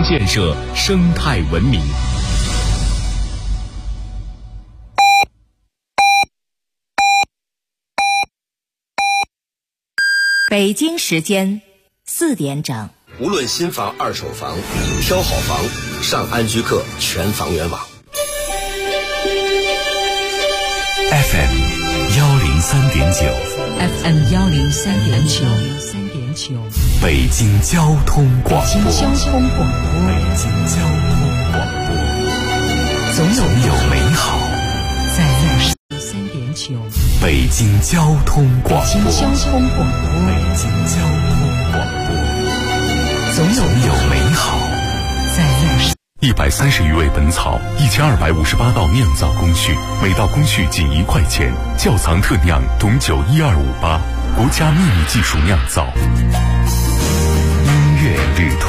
建设生态文明。 北京时间4点整。 无论新房、二手房，挑好房，上安居客全房源网。 FM 103.9，FM 103.9， 北京交通广播， 北京交通广播，总有美好在103.9， 北京交通广播， 北京交通广播，总有美好在 130余味本草，1258道酿造工序，每道工序仅1块钱。窖藏特酿董酒12588，国家秘密技术酿造。音乐旅途。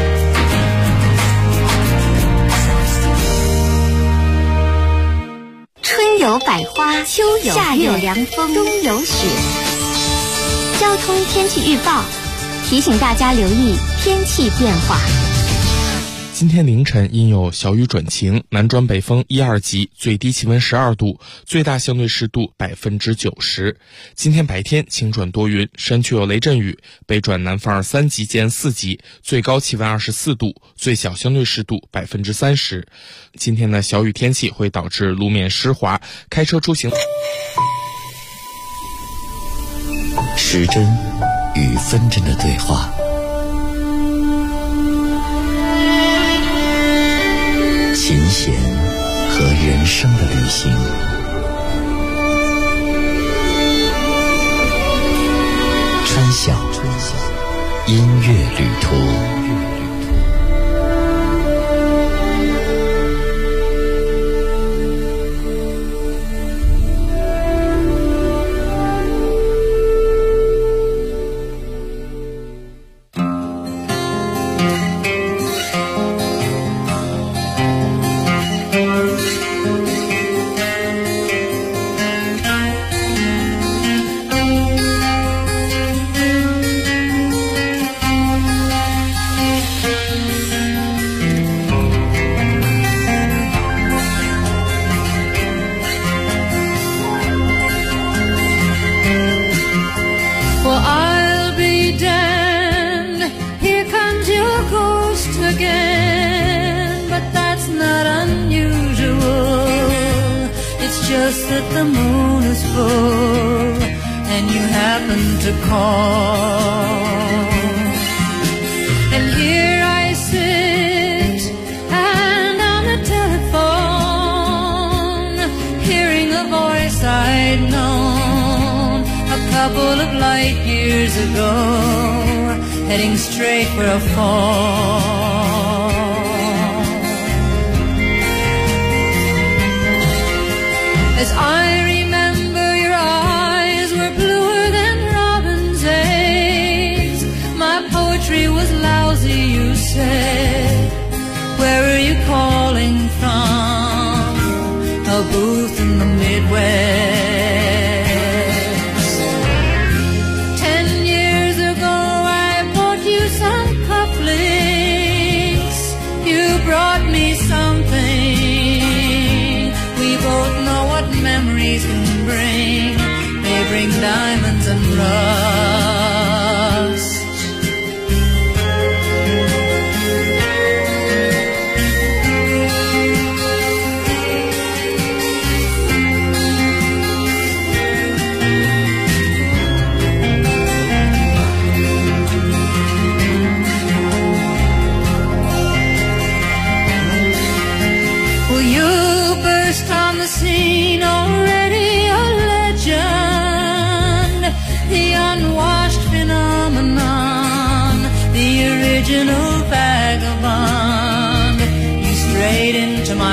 春有百花，秋有夏有凉风，冬有雪。交通天气预报提醒大家留意天气变化。 今天凌晨阴有小雨转晴，南转北风1、2级，最低气温12度，最大相对湿度90%。今天白天晴转多云，山区有雷阵雨，北转南风2、3级见4级，最高气温24度，最小相对湿度30%。今天的小雨天气会导致路面湿滑，开车出行。 时针与分针的对话，琴弦和人生的旅行，川小音乐旅途。 Just that the moon is full and you happen to call, and here I sit and on the telephone, hearing a voice I'd known a couple of light years ago, heading straight for a fall. As I remember, your eyes were bluer than robin's eggs. My poetry was lousy, you said. Where are you calling from? A booth in the Midwest. 10 years ago I bought you some cufflinks. You brought me something. We both know what memories can bring. They bring diamonds and rust. Well, you burst on the scene, already a legend, the unwashed phenomenon, the original vagabond. You strayed into my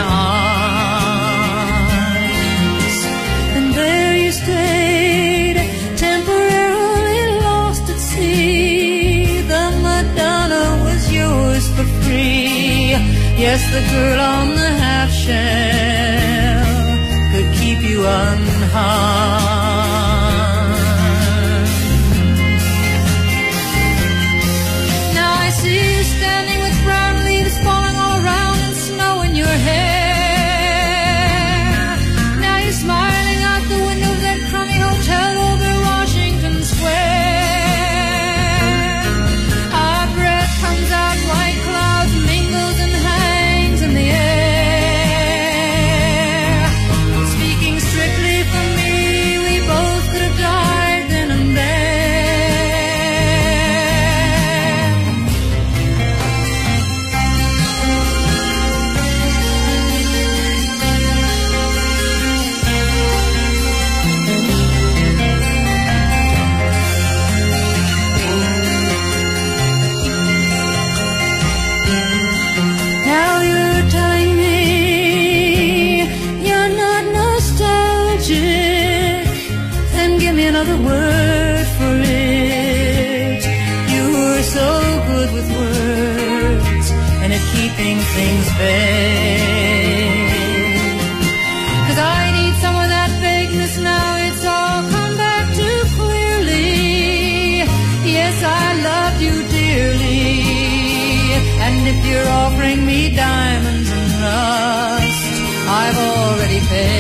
arms, and there you stayed, temporarily lost at sea. The Madonna was yours for free. Yes, the girl on the half shell could keep you unharmed. Now I see you standing with brown leaves another word for it. You were so good with words and at keeping things vague. 'Cause I need some of that vagueness now, it's all come back too clearly. Yes, I loved you dearly, and if you're offering me diamonds and rust, I've already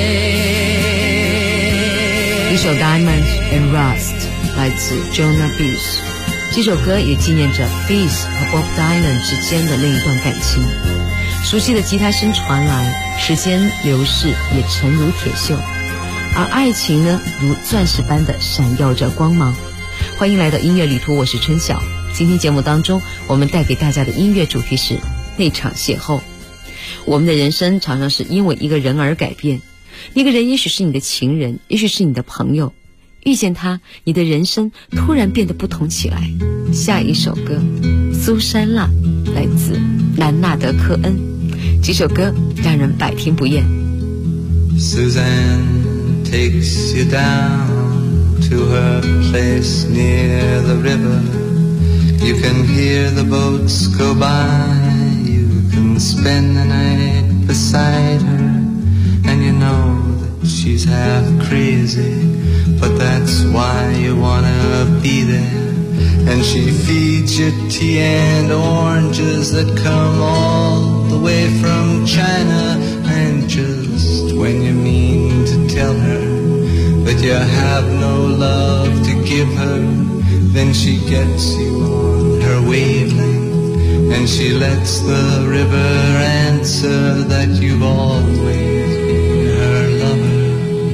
paid. 一首 Diamonds and Rust 来自 Jonah Bees， 这首歌也纪念着 Bees 和 Bob Dylan 之间的那一段感情。熟悉的吉他声传来，时间流逝也沉如铁锈，而爱情呢，如钻石般的闪耀着光芒。欢迎来到音乐旅途，我是春晓。今天节目当中，我们带给大家的音乐主题是那场邂逅。我们的人生常常是因为一个人而改变，那个人也许是你的情人，也许是你的朋友，遇见他，你的人生突然变得不同起来。下一首歌苏珊娜，来自兰纳德·科恩，这首歌让人百听不厌。 Suzanne takes you down to her place near the river. You can hear the boats go by, you can spend the night beside her, and you know that she's half crazy, but that's why you wanna be there. And she feeds you tea and oranges that come all the way from China, and just when you mean to tell her that you have no love to give her, then she gets you on her wavelength, and she lets the river answer that you've always been her lover.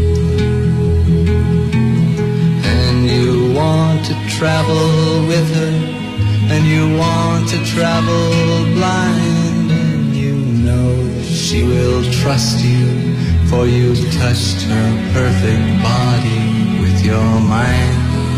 And you want to travel with her, and you want to travel blind, and you know that she will trust you, for you've touched her perfect body with your mind.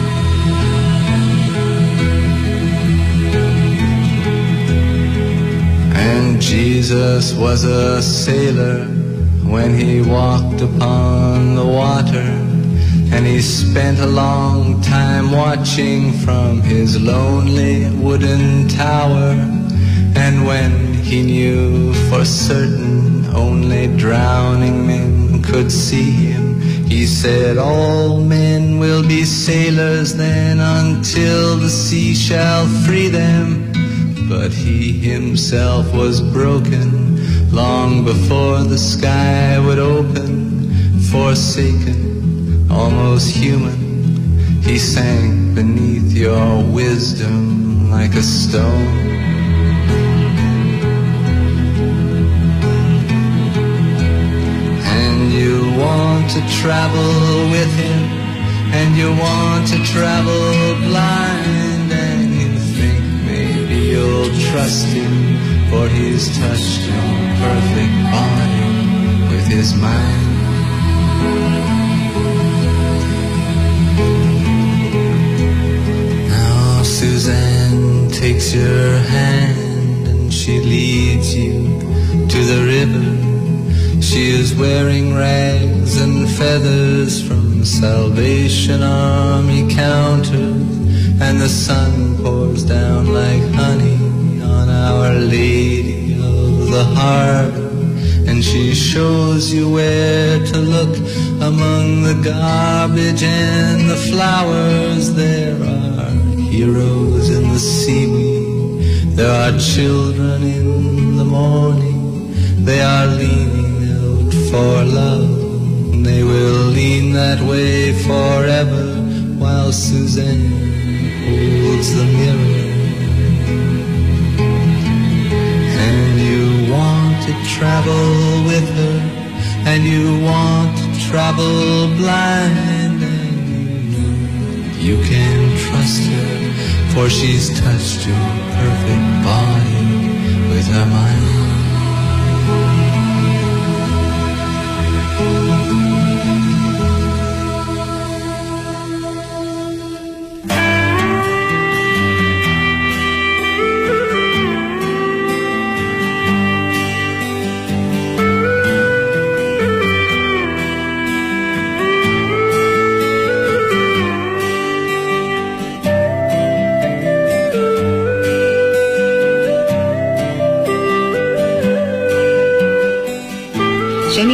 And Jesus was a sailor when he walked upon the water, and he spent a long time watching from his lonely wooden tower. And when he knew for certain only drowning men could see him, he said, all men will be sailors then until the sea shall free them. But he himself was broken long before the sky would open. Forsaken, almost human, he sank beneath your wisdom like a stone. And you want to travel with him, and you want to travel blind, and you think maybe you'll trust him, for he's touched your perfect body with his mind. Now Suzanne takes your hand and she leads you to the river. She is wearing rags and feathers from Salvation Army counters, and the sun pours down like honey on Our Lady of the Harbor. And she shows you where to look among the garbage and the flowers. There are heroes in the seaweed, there are children in the morning. They are leaning out for love, they will lean that way forever, while Suzanne holds the mirror. And you want to travel with her, and you want to travel blind, and you know you can trust her, for she's touched your perfect body with her mind.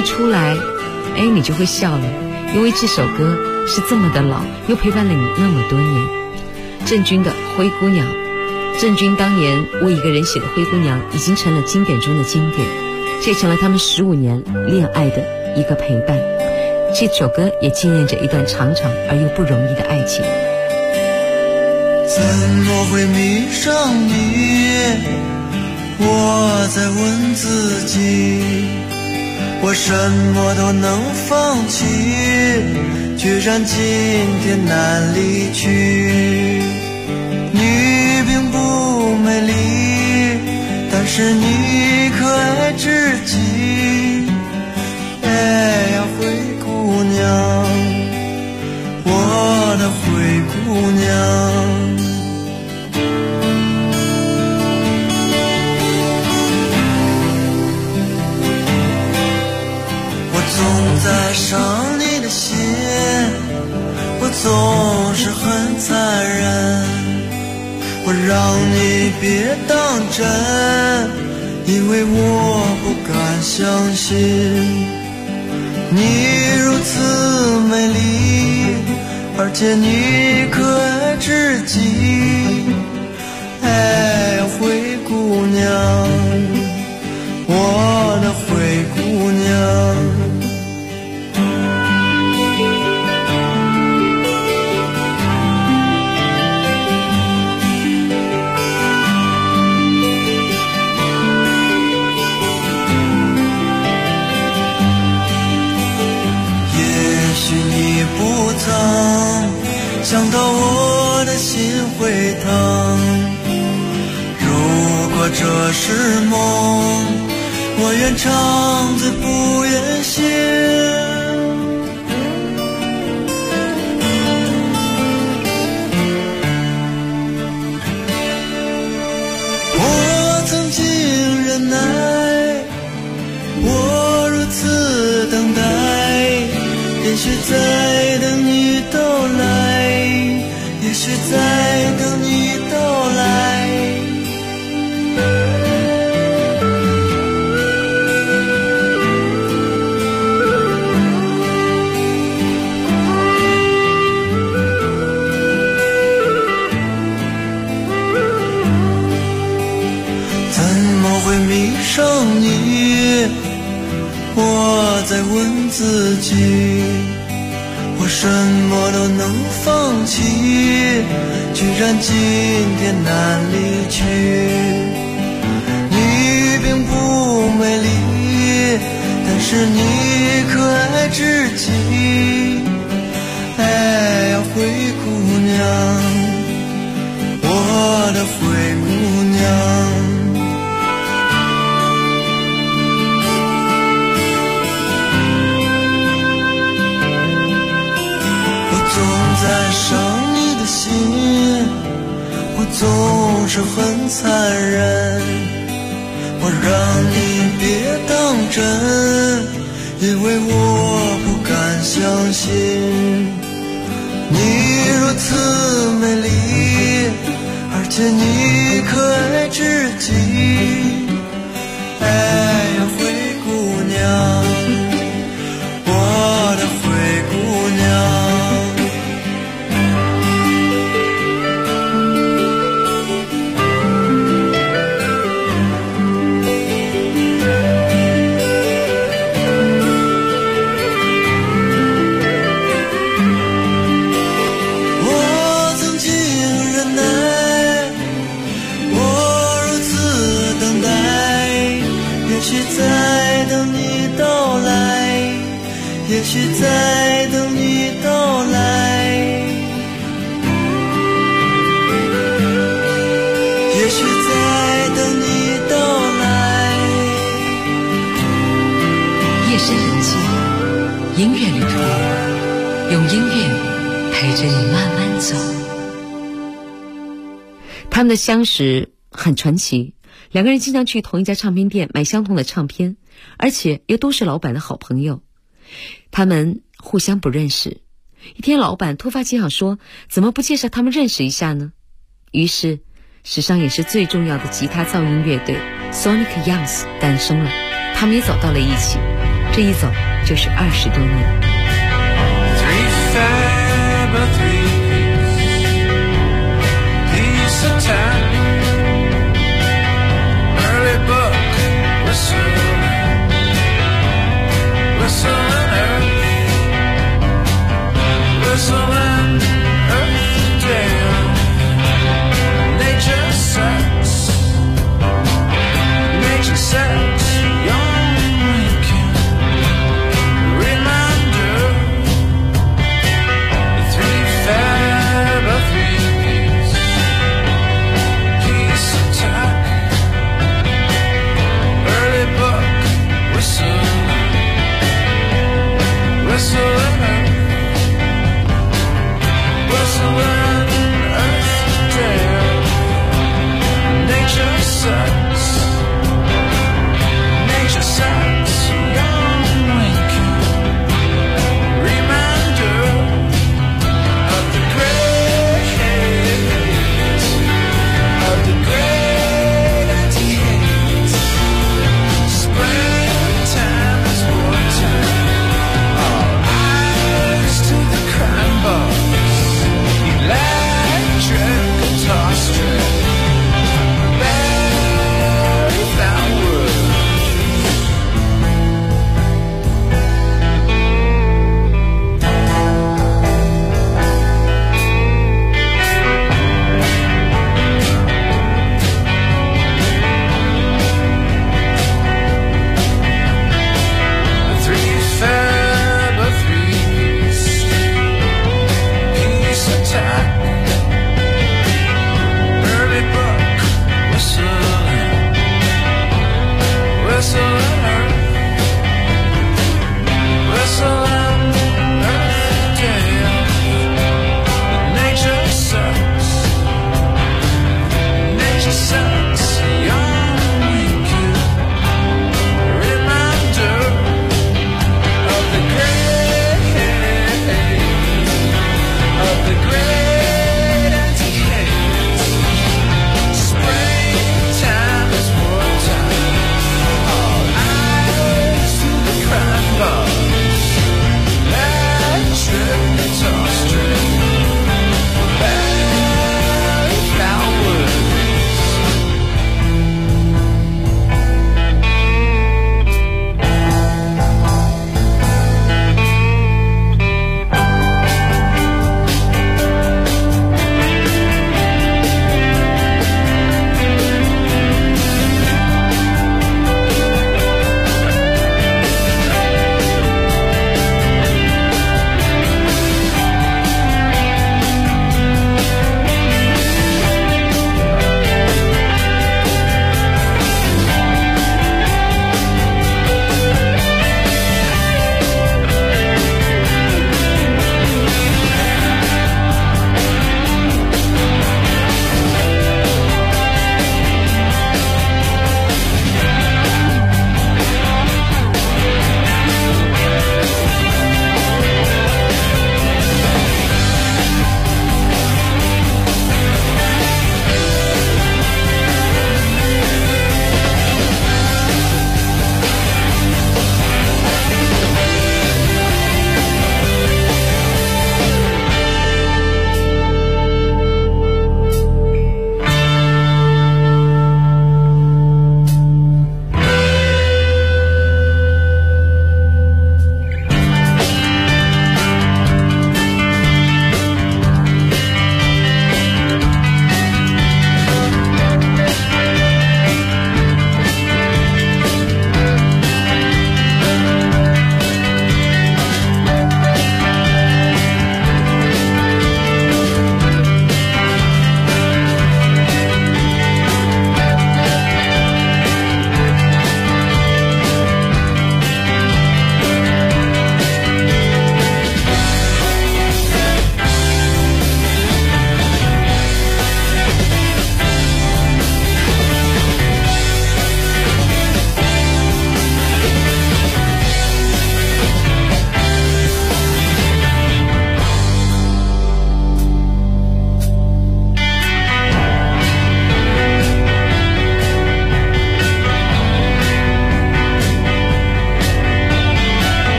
一出来，你就会笑了，因为这首歌是这么的老，又陪伴了你那么多年。郑钧的《灰姑娘》，郑钧当年为一个人写的《灰姑娘》已经成了经典中的经典，这也成了他们15年恋爱的一个陪伴。这首歌也纪念着一段长长而又不容易的爱情。 怎么会迷上你？我在问自己，我什么都能放弃，居然今天难离去。你并不美丽，但是你可爱至极。哎呀，灰姑娘，我的灰姑娘。总在伤你的心，我总是很残忍，我让你别当真，因为我不敢相信你如此美丽，而且你可爱至极。哎呀，灰姑娘，我的灰姑娘。不曾想到我的心会疼，如果这是梦，我愿长醉不愿醒。我曾经忍耐，我如此等待，也许在等你到来，也许在等你到来。怎么会迷上你？我在问自己，我什么都能放弃，居然今天难离去。你并不美丽，但是你可爱至极。哎呀，灰姑娘，我的灰姑娘。在伤你的心，我总是很残忍，我让你别当真，因为我不敢相信你如此美丽，而且你可爱至极。哎呀，灰姑娘，我的灰姑娘。也许在等你到来，也许在等你到来。 夜深人静，音乐旅途，用音乐陪着你慢慢走。他们的相识很传奇，两个人经常去同一家唱片店买相同的唱片，而且又都是老板的好朋友。他们互相不认识，一天老板突发奇想说，怎么不介绍他们认识一下呢？于是史上也是最重要的吉他噪音乐队 Sonic Youth 诞生了，他们也走到了一起。 这一走就是20多年。 Nature says you're waking. Reminder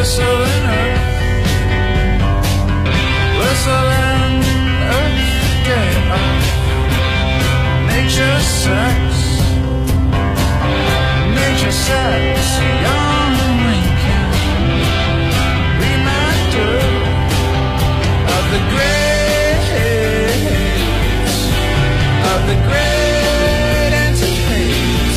Whistling earth, whistling earth, get up. Nature sex, nature sex, young Lincoln, reminder of the greats, of the great anticipates.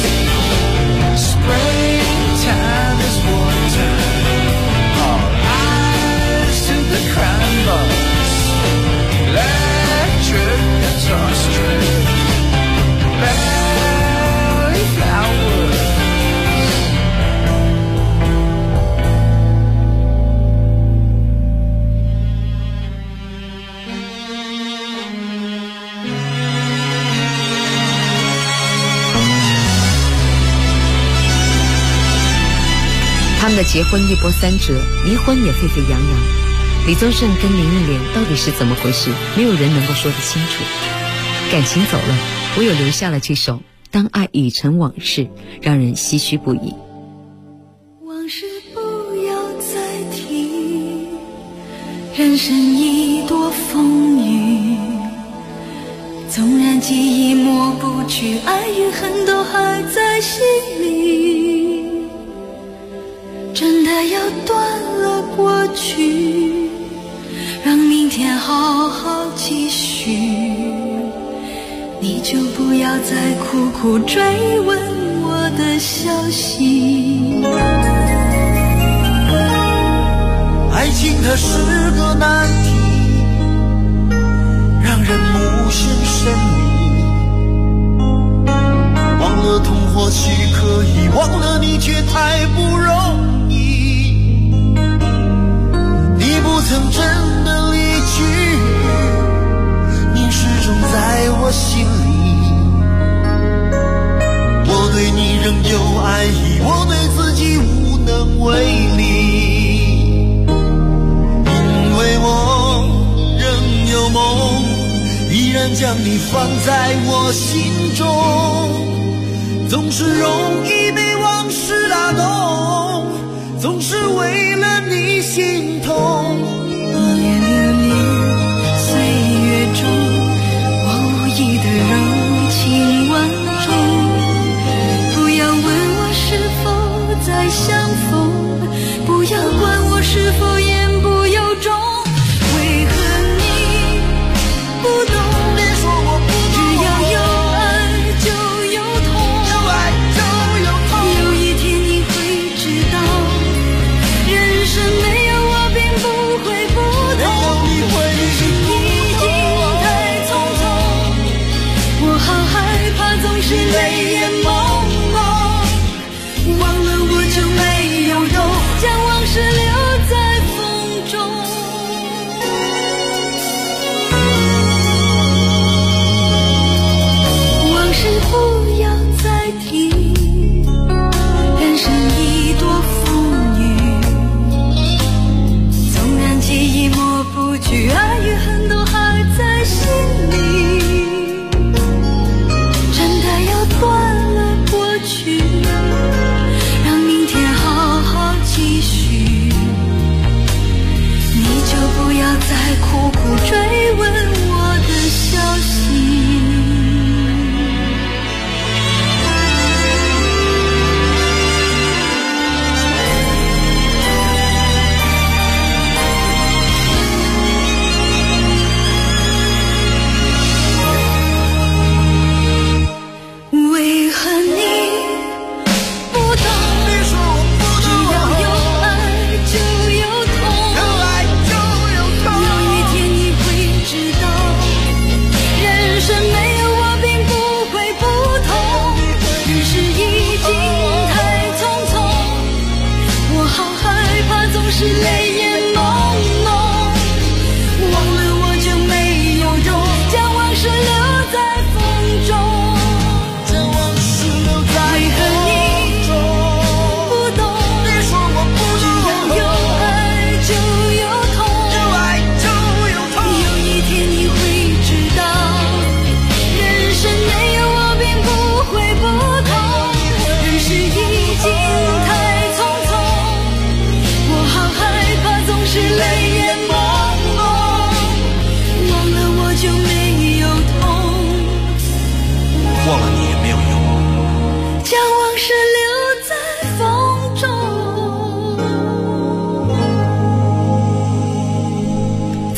Springtime is wartime, all eyes to the crime boss, electric guitar string, belly flowers. 他们的结婚一波三折，离婚也沸沸扬扬。李宗盛跟林忆莲到底是怎么回事？没有人能够说得清楚。感情走了，唯有留下了这首《当爱已成往事》，让人唏嘘不已。 往事不要再提，人生已多风雨，纵然记忆抹不去，爱与恨都还在心里。真的要断了过去，让明天好好继续，你就不要再苦苦追问我的消息。 爱情它是个难题，让人目眩神迷，忘了痛或许可以，忘了你却太不容易。你不曾真的离去，你始终在我心里。我对你仍有爱意，我对自己无能为力，因为我仍有梦，依然将你放在我心中，总是容易被往事打动，总是为了你心痛。 一年流年岁月中，我无意的柔情万种，不要问我是否再相逢，不要管我是否言不由衷。为何你不懂？ 别说我不懂， 只要有爱就有痛， 有爱就有痛。 有一天你会知道，人生没有我并不会不同。 你会是已经太匆匆，我好害怕总是泪眼朦胧，忘了我就没有用，将往事留在风中。往事不要再提，人生已多风雨，纵然记忆抹不去，爱与恨都还在心里。真的要断了过去，让明天好好继续，你就不要再苦苦追问我的消息。为何你不懂？ 别说我不懂， 只要有爱就有痛， 有爱就有痛。 有一天你会知道，人生没有我并不会不同。只是已经太匆匆，我好害怕总是泪眼朦胧，忘了我就没有用，将往事留在风中。 将往事留在为何你不懂？ 别说我不只要有爱就有痛， 有爱就有痛。 有一天你会知道，人生没有我并不会不同。人世已经太匆匆，我好害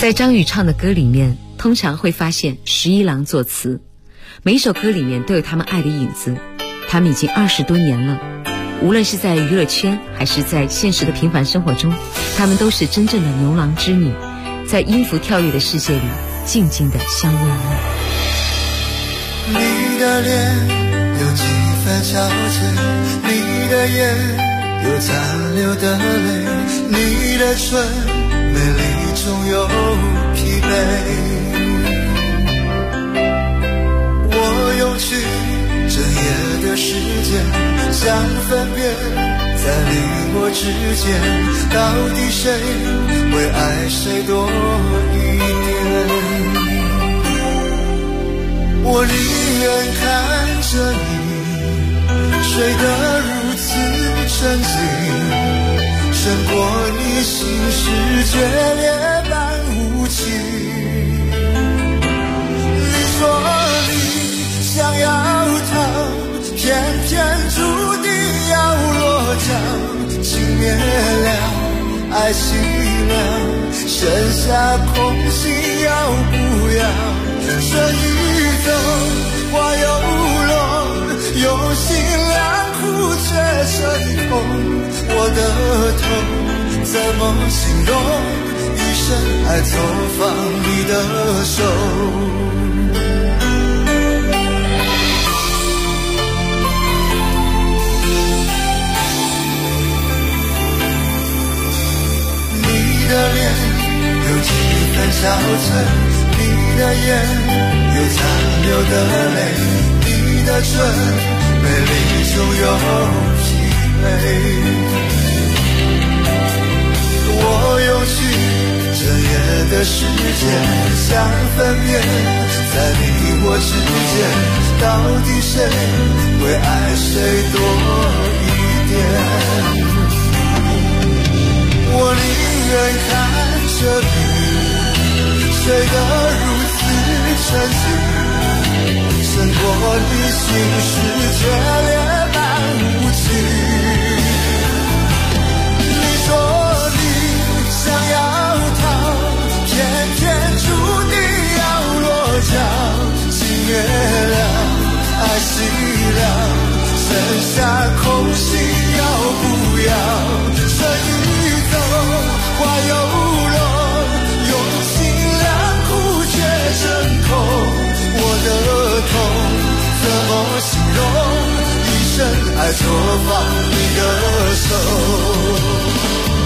在张宇唱的歌里面，通常会发现11郎作词，每一首歌里面都有他们爱的影子。他们已经20多年了，无论是在娱乐圈还是在现实的平凡生活中，他们都是真正的牛郎织女，在音符跳跃的世界里静静地相偎依。 你的脸有几分憔悴，你的眼有残留的泪，你的唇美丽中有疲惫。我用去整夜的时间，想分辨在你我之间，到底谁会爱谁多一点。我宁愿看着你睡得如此沉静，胜过你心事决裂般无情。你说你想要逃，偏偏注定要落脚，情灭了，爱熄了，剩下空心要不要？这一走花又落，用心良苦却成空，我的痛怎么形容？一生爱错放你的手。你的脸有几分憔悴，你的眼有残留的泪，你的唇美丽中有疲惫。我用去整夜的时间，想分辨在你我之间，到底谁会爱谁多一点。我宁愿看着你睡得如此沉静，胜过你心事决裂般无情。你说你想要逃，偏偏注定要落脚，情灭了，爱熄了，剩下空心要不要？这一走花又落，用心良苦却成空，我的痛怎么形容？一生爱错放你的手。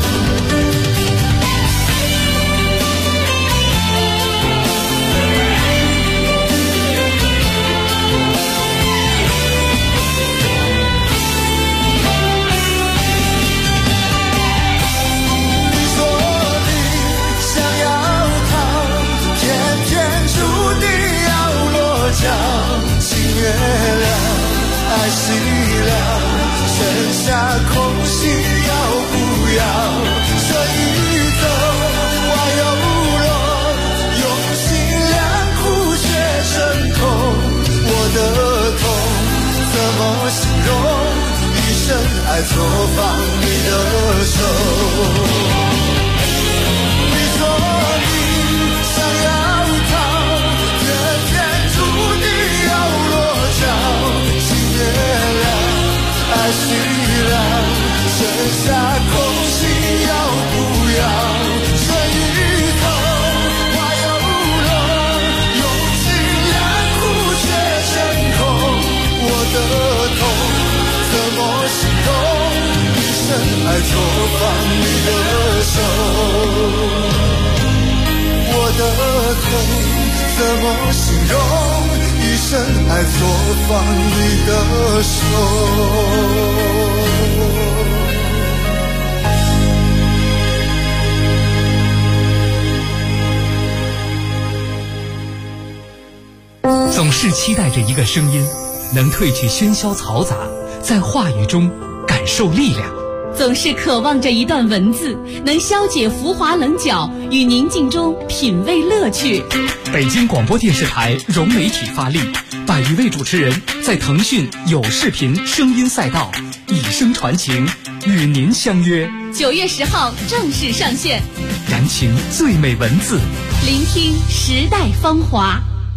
情灭了，爱熄了，剩下空心要不要？这一走花又落，用心良苦却成空，我的痛怎么形容？一生爱错放你的手。你说你想要逃，偏偏注定要落脚，情灭了，爱熄了，剩下空心要不要？这一走花又落，用心良苦却成空，我的痛怎么形容？一生爱错放你的手。我的痛怎么形容？一生爱错放你的手。总是期待着一个声音，能褪去喧嚣嘈杂，在话语中感受力量。 总是渴望着一段文字，能消解浮华棱角，与宁静中品味乐趣。 北京广播电视台融媒体发力，100余位主持人在腾讯有视频声音赛道以声传情，与您相约。 9月10号正式上线， 燃情最美文字， 聆听时代芳华。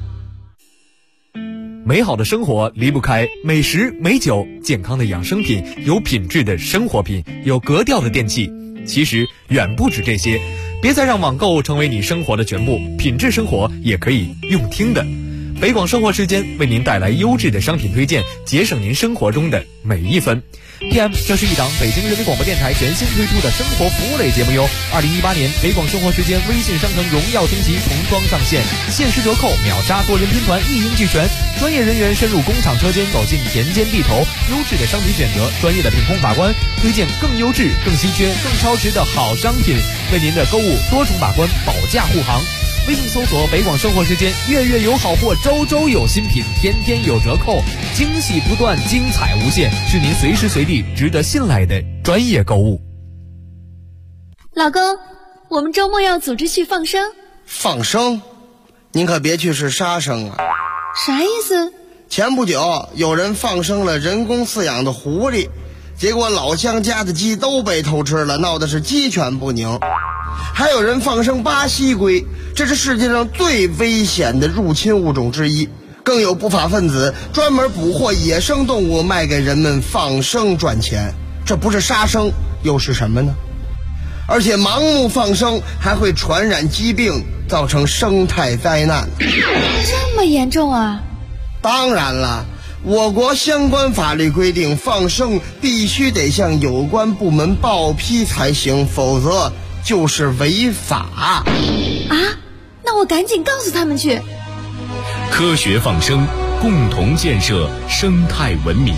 美好的生活离不开美食美酒，健康的养生品，有品质的生活品，有格调的电器。其实远不止这些，别再让网购成为你生活的全部，品质生活也可以用听的。北广生活时间为您带来优质的商品推荐，节省您生活中的每一分。PM 这是一档北京人民广播电台全新推出的生活服务类节目哟。2018年北广生活时间微信商城荣耀升级重装上线，限时折扣，秒杀多人拼团，一应俱全。专业人员深入工厂车间，走进田间地头，优质的商品选择，专业的品控把关，推荐更优质、更稀缺、更超值的好商品，为您的购物多重把关，保价护航。微信搜索北广生活时间，月月有好货，周周有新品，天天有折扣，惊喜不断，精彩无限，是您随时随地值得信赖的专业购物。 老公，我们周末要组织去放生。 放生？您可别去是杀生啊！ 啥意思？ 前不久有人放生了人工饲养的狐狸，结果老乡家的鸡都被偷吃了，闹的是鸡犬不宁。还有人放生巴西龟，这是世界上最危险的入侵物种之一。更有不法分子专门捕获野生动物卖给人们放生赚钱，这不是杀生又是什么呢？而且盲目放生还会传染疾病，造成生态灾难。 这么严重啊？ 当然了，我国相关法律规定，放生必须得向有关部门报批才行，否则就是违法啊！ 那我赶紧告诉他们去。 科学放生，共同建设生态文明。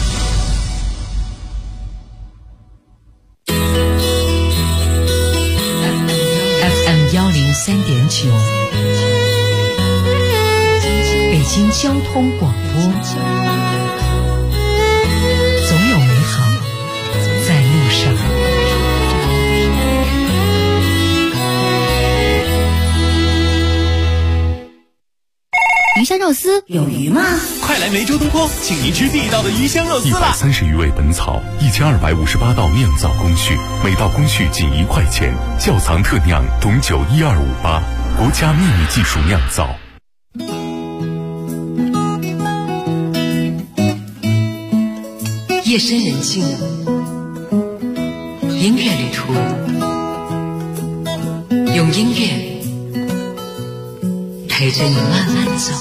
FM 103.9，北京交通广播，总有美好在路上。 鱼香肉丝有鱼吗？ 快来梅州东坡，请您吃地道的鱼香肉丝啦 ！130余味本草，1258道酿造工序，每道工序仅1块钱，窖藏特酿董酒12588，国家秘密技术酿造。 夜深人静，音乐旅途，用音乐陪着你慢慢走。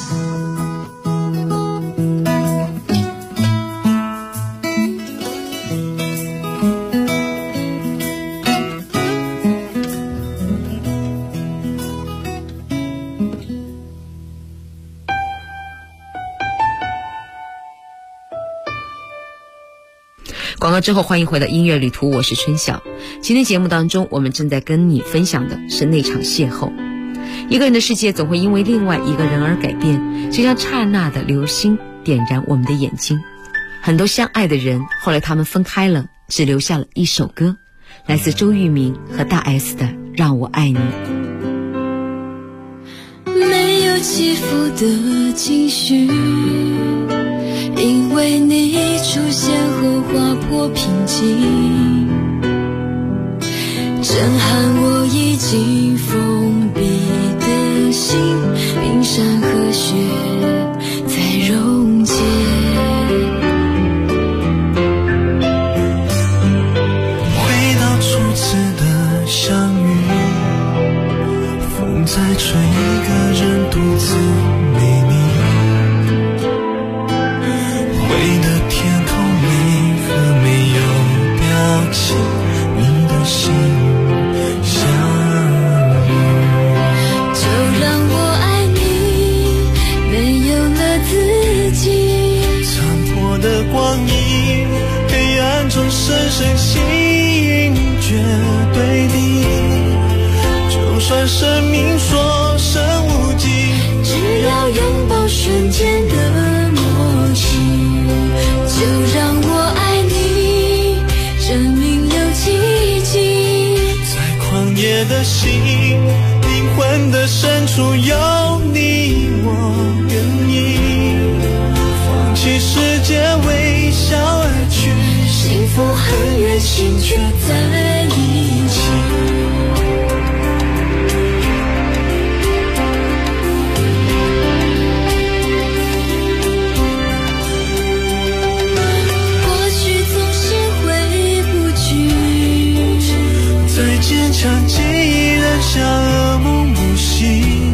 广告之后，欢迎回到音乐旅途，我是春晓。今天节目当中，我们正在跟你分享的是那场邂逅。一个人的世界总会因为另外一个人而改变，就像刹那的流星点燃我们的眼睛。很多相爱的人，后来他们分开了，只留下了一首歌，来自周渝民和大 S 的《让我爱你》。 没有起伏的情绪，因为你出现后划破平静，震撼我已经封闭的心，冰山和雪在溶解。 回到初次的相遇，风在吹，一个人独自美丽。灰的天空没和没有表情，你的心相遇。 就让我爱你，没有了自己。 残破的光阴，黑暗中深深吸引，绝对的。就算生命所剩无几， 只要拥抱瞬间的默契。就让我爱你，证明有奇迹。 在旷野的心，灵魂的深处有你，我愿意放弃世界，微笑而去。 幸福很远，心却在一起。过去总是回不去， 再坚强记忆仍像噩梦不醒。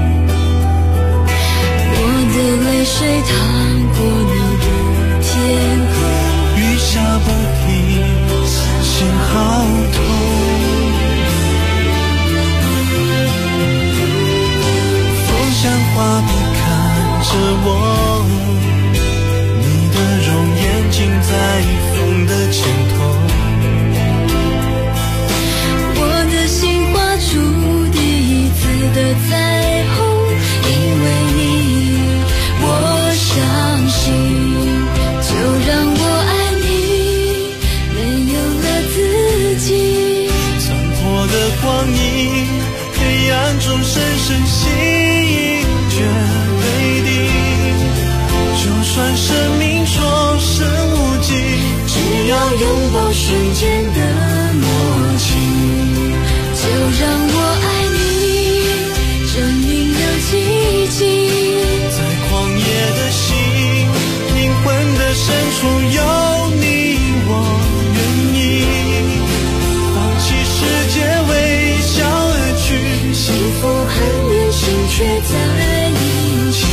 我的泪水淌过你的天空， 雨下不停，心好痛。风像画笔看着我，你的容颜尽在风的牵头。 我的心画出第一次的彩虹，因为你我相信，就让我爱你，没有了自己。 残破的光阴，黑暗中深深吸引着泪滴。就算生命说是无尽， 只要拥抱瞬间的默契，就让我爱你，证明有奇迹。 在旷野的心，灵魂的深处有你，我愿意放弃世界，微笑而去。 幸福很远，心却在一起。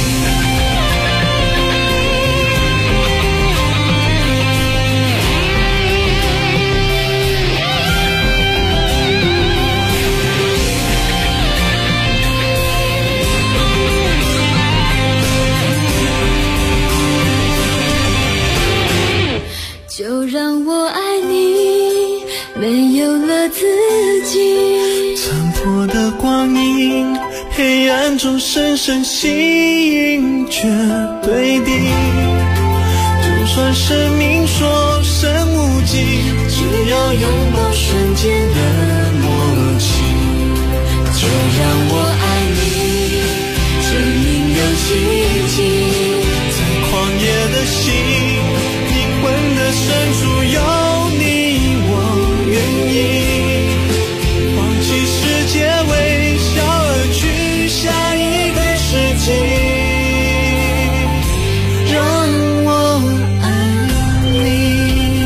就让我爱你，没有了自己。 残破的光阴，黑暗中深深吸引着对敌。就算生命说声无尽，只要拥抱瞬间的默契。就让我爱你，证明有奇迹。在旷野的心，灵魂的深处有你，我愿意放弃世界，微笑而去。下一个世纪，让我爱你。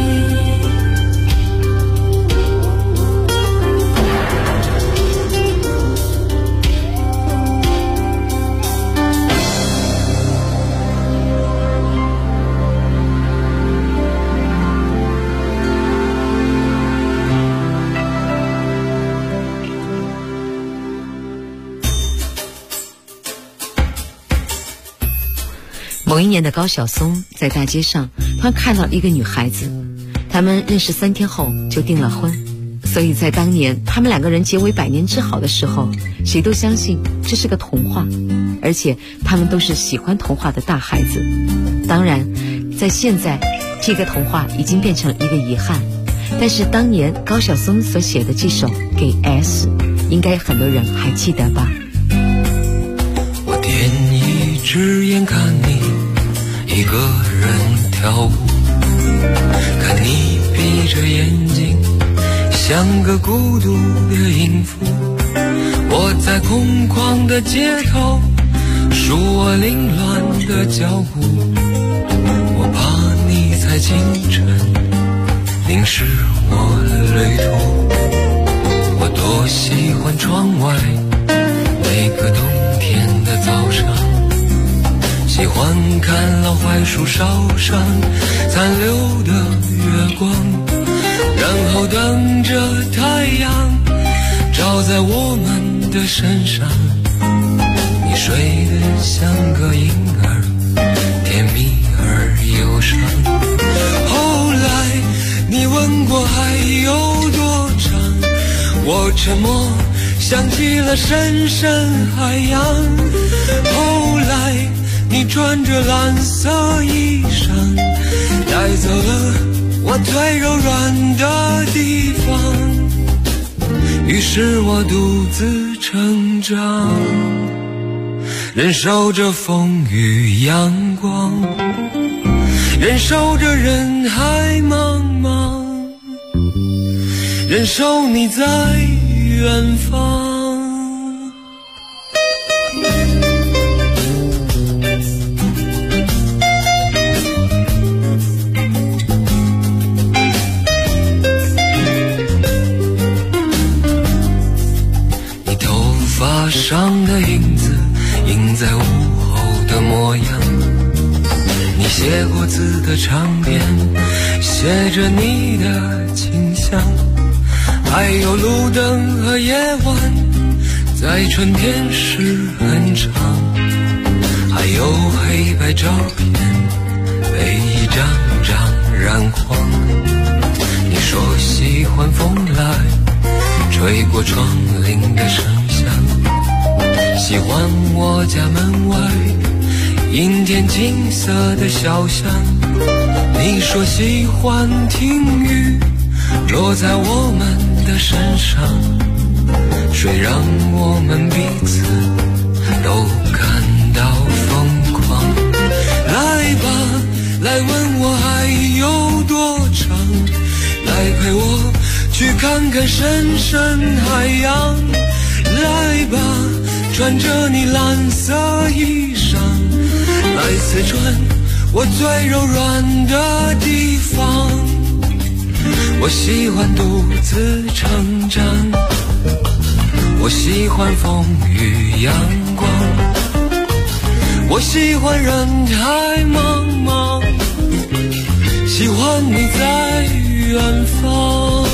某一年的高晓松在大街上突然看到一个女孩子，他们认识3天后就订了婚，所以在当年他们2个人结为100年之好的时候，谁都相信这是个童话，而且他们都是喜欢童话的大孩子。当然在现在这个童话已经变成一个遗憾，但是当年高晓松所写的这首《给 S》应该很多人还记得吧。 我点一只眼看你一个人跳舞，看你闭着眼睛像个孤独的音符。我在空旷的街头数我凌乱的脚步，我怕你在清晨凝视我旅途。我多喜欢窗外每个冬天的早上，喜欢看老槐树梢上残留的月光，然后等着太阳照在我们的身上。你睡得像个婴儿，甜蜜而忧伤。后来你问过还有多长，我沉默，想起了深深海洋。后来你穿着蓝色衣裳，带走了我最柔软的地方，于是我独自成长，忍受着风雨阳光，忍受着人海茫茫，忍受你在远方。你头发上的影子印在午后的模样，你写过字的长篇写着你的倾向，还有路灯和夜晚在春天时很长，还有黑白照片被一张张染黄。你说喜欢风来吹过窗棂的声响，喜欢我家门外阴天金色的小巷。你说喜欢听雨落在我们的身上，谁让我们彼此都感到疯狂。来吧，来问我还有多长，来陪我去看看深深海洋。来吧，穿着你蓝色衣裳，来刺穿我最柔软的地方。我喜欢独自成长，我喜欢风雨阳光，我喜欢人海茫茫，喜欢你在远方。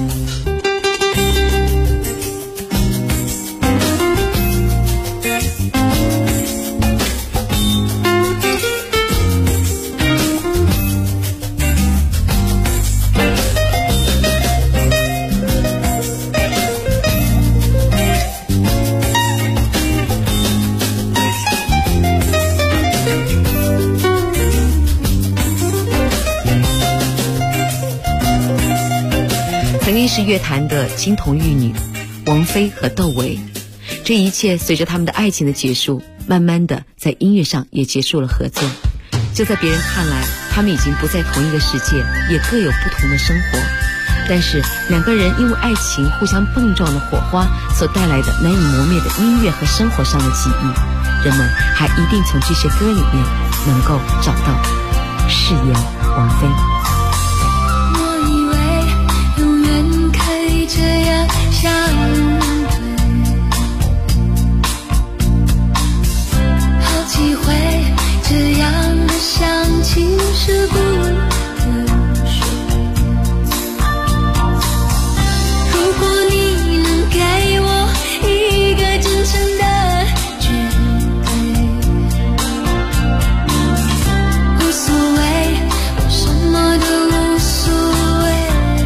曾经是乐坛的金童玉女王菲和窦唯，这一切随着他们的爱情的结束，慢慢的在音乐上也结束了合作。就在别人看来，他们已经不在同一个世界，也各有不同的生活，但是两个人因为爱情互相碰撞的火花所带来的难以磨灭的音乐和生活上的际遇，人们还一定从这些歌里面能够找到誓言王菲。 这样相对，好几回这样的相亲是不得说。如果你能给我一个真诚的绝对，无所谓，我什么都无所谓。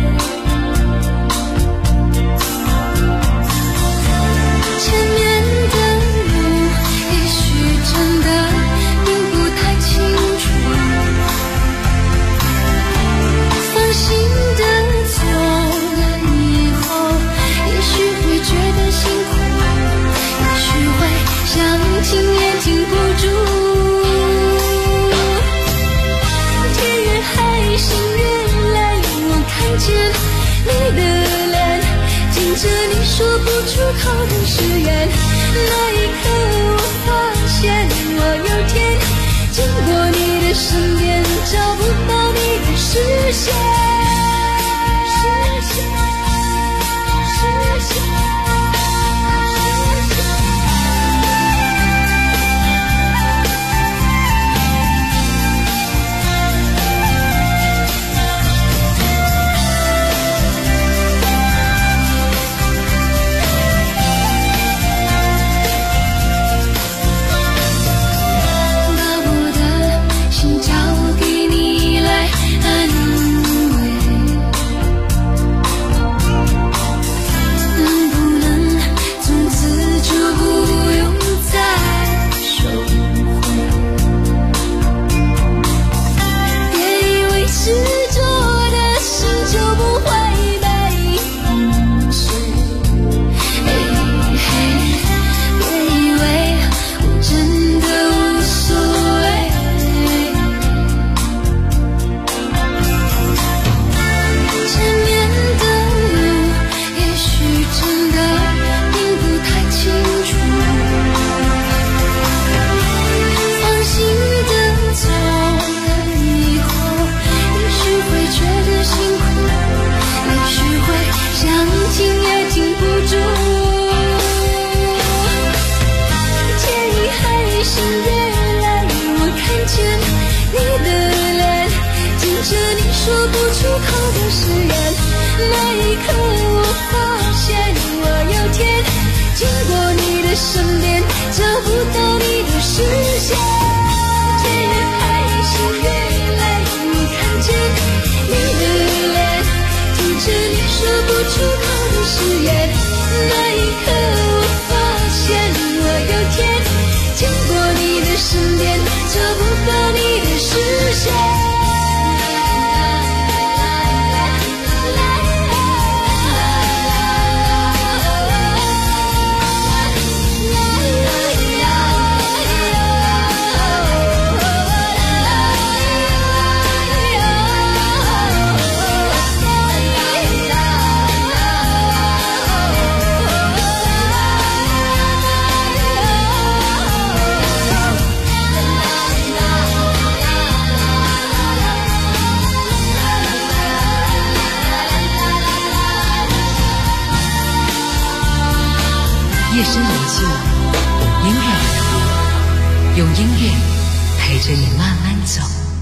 情也禁不住，天越黑心越累，我看见你的脸，听着你说不出口的誓言。那一刻我发现，我有天经过你的身边，找不到你的视线。给你来安慰。 出口的誓言。那一刻我发现我有天经过你的失恋，找不到你的视线。 夜深人静，音乐来，用音乐陪着你慢慢走。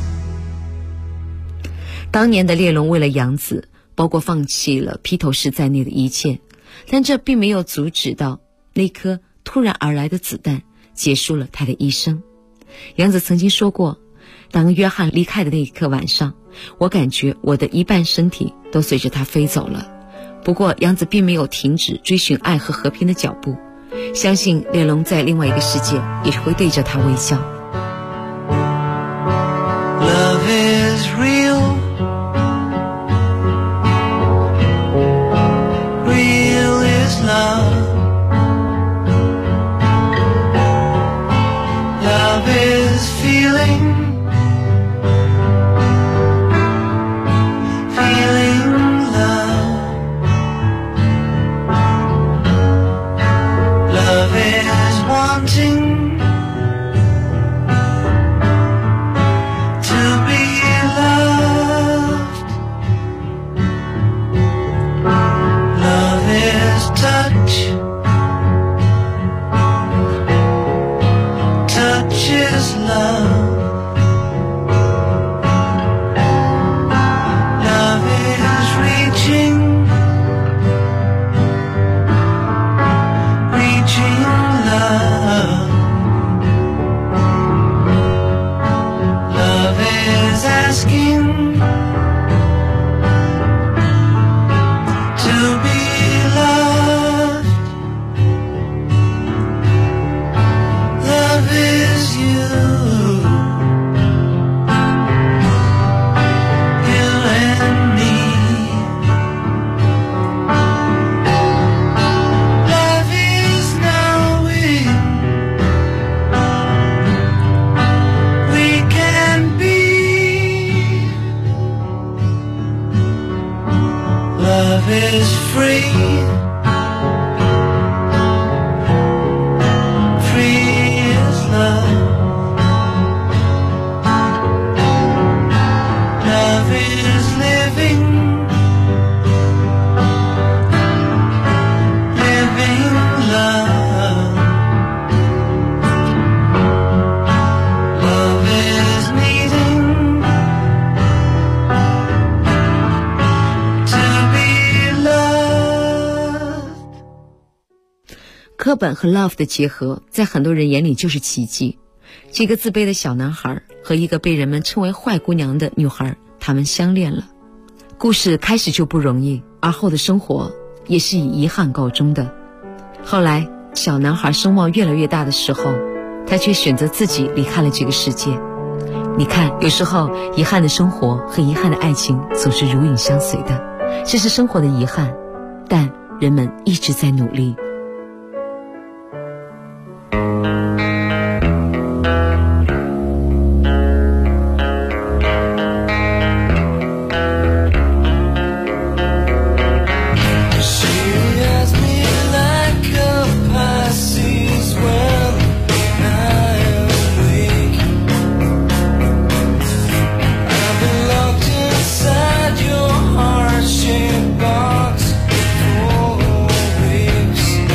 当年的列侬为了杨紫，包括放弃了披头士在内的一切，但这并没有阻止到那颗突然而来的子弹结束了他的一生。杨紫曾经说过，当约翰离开的那一刻晚上，我感觉我的一半身体都随着他飞走了。不过杨紫并没有停止追寻爱和和平的脚步，相信列侬在另外一个世界也会对着他微笑。 Love is real, real is love. Love is feeling, feeling love. Love is wanting to be loved. Love is touch, touch is love. Love is reaching, reaching love. Love is asking to be loved. Love is you, you and me. Love is knowing we can be. Love is free, free is love. Love is living, living love. Love is needing to be loved. 课本和 love 的结合，在很多人眼里就是奇迹。这个自卑的小男孩和一个被人们称为坏姑娘的女孩，他们相恋了。故事开始就不容易，而后的生活也是以遗憾告终的。后来小男孩声望越来越大的时候，他却选择自己离开了这个世界。你看，有时候遗憾的生活和遗憾的爱情总是如影相随的，这是生活的遗憾，但人们一直在努力。 Inside your heart-shaped box for weeks.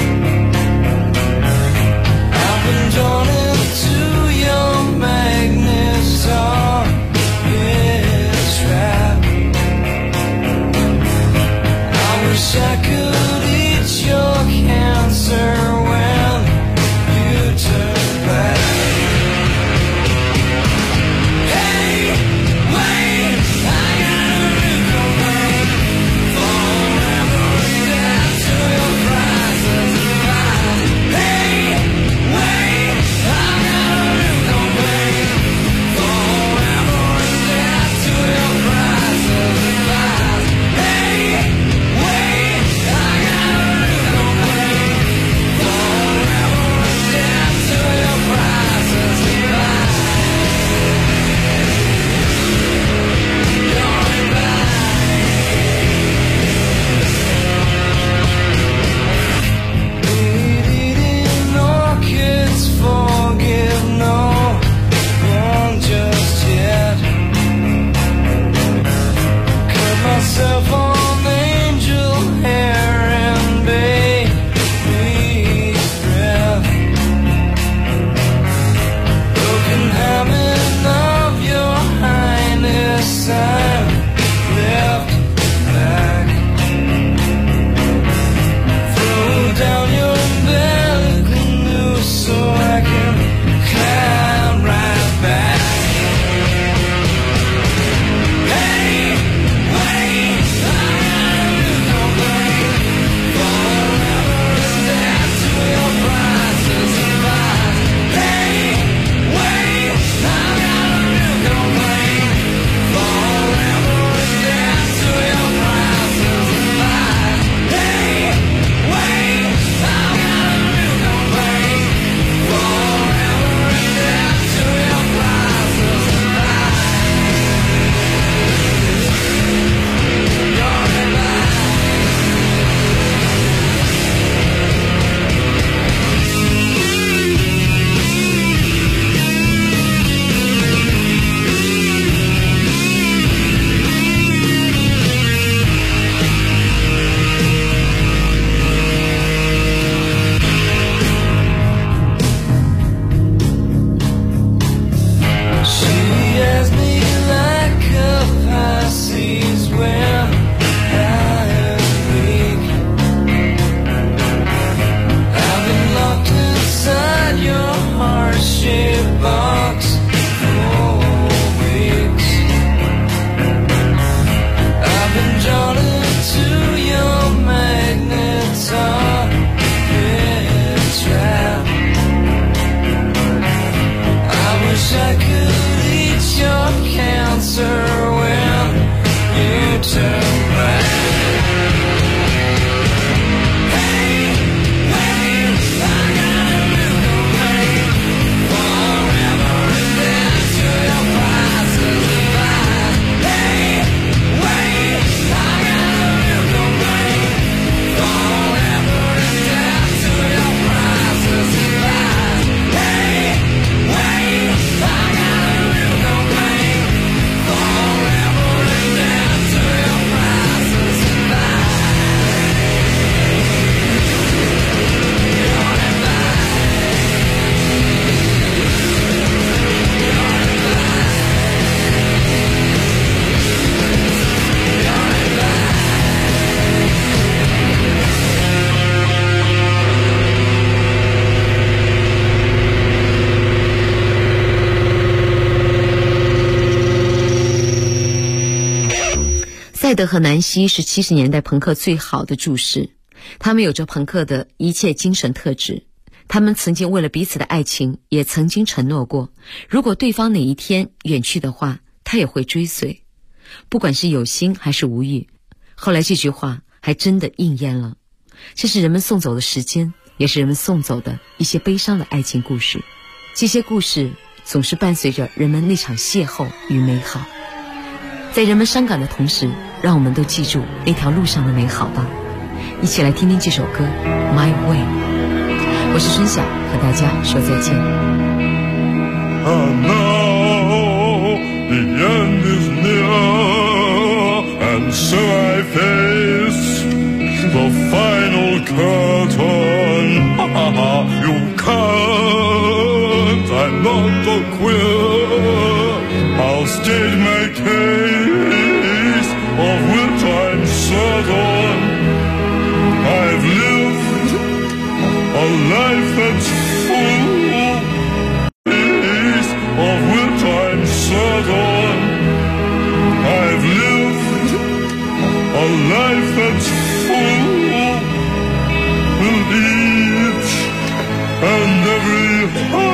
戴德和南希是70年代朋克最好的注释，他们有着朋克的一切精神特质。他们曾经为了彼此的爱情，也曾经承诺过，如果对方哪一天远去的话，他也会追随，不管是有心还是无意。后来这句话还真的应验了。这是人们送走的时间，也是人们送走的一些悲伤的爱情故事。这些故事总是伴随着人们那场邂逅与美好。在人们伤感的同时，让我们都记住那条路上的美好吧。一起来听听这首歌 My Way。 我是孙晓，和大家说再见。 And now the end is near, and so I face the final curtain. You can't, I'm not a queer. I'll state my case, of which I'm certain. I've lived a life that's full, of which I'm certain. I've lived a life that's full, with each and every heart